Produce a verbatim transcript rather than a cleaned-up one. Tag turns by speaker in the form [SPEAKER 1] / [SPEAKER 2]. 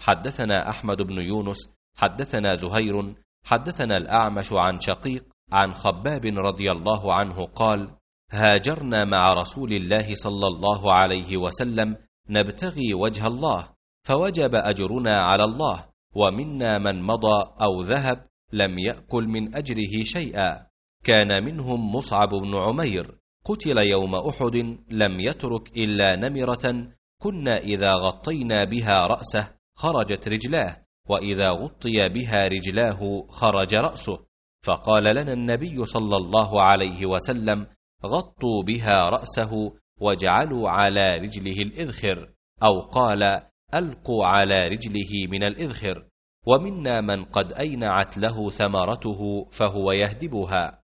[SPEAKER 1] حدثنا أحمد بن يونس حدثنا زهير حدثنا الأعمش عن شقيق عن خباب رضي الله عنه قال: هاجرنا مع رسول الله صلى الله عليه وسلم نبتغي وجه الله، فوجب أجرنا على الله، ومنا من مضى أو ذهب لم يأكل من أجره شيئا. كان منهم مصعب بن عمير قتل يوم أحد لم يترك إلا نمرة كنا إذا غطينا بها رأسه خرجت رجلاه، وإذا غطي بها رجلاه خرج رأسه، فقال لنا النبي صلى الله عليه وسلم: غطوا بها رأسه واجعلوا على رجله الإذخر، أو قال: ألقوا على رجله من الإذخر. ومنا من قد أينعت له ثمرته فهو يهدبها.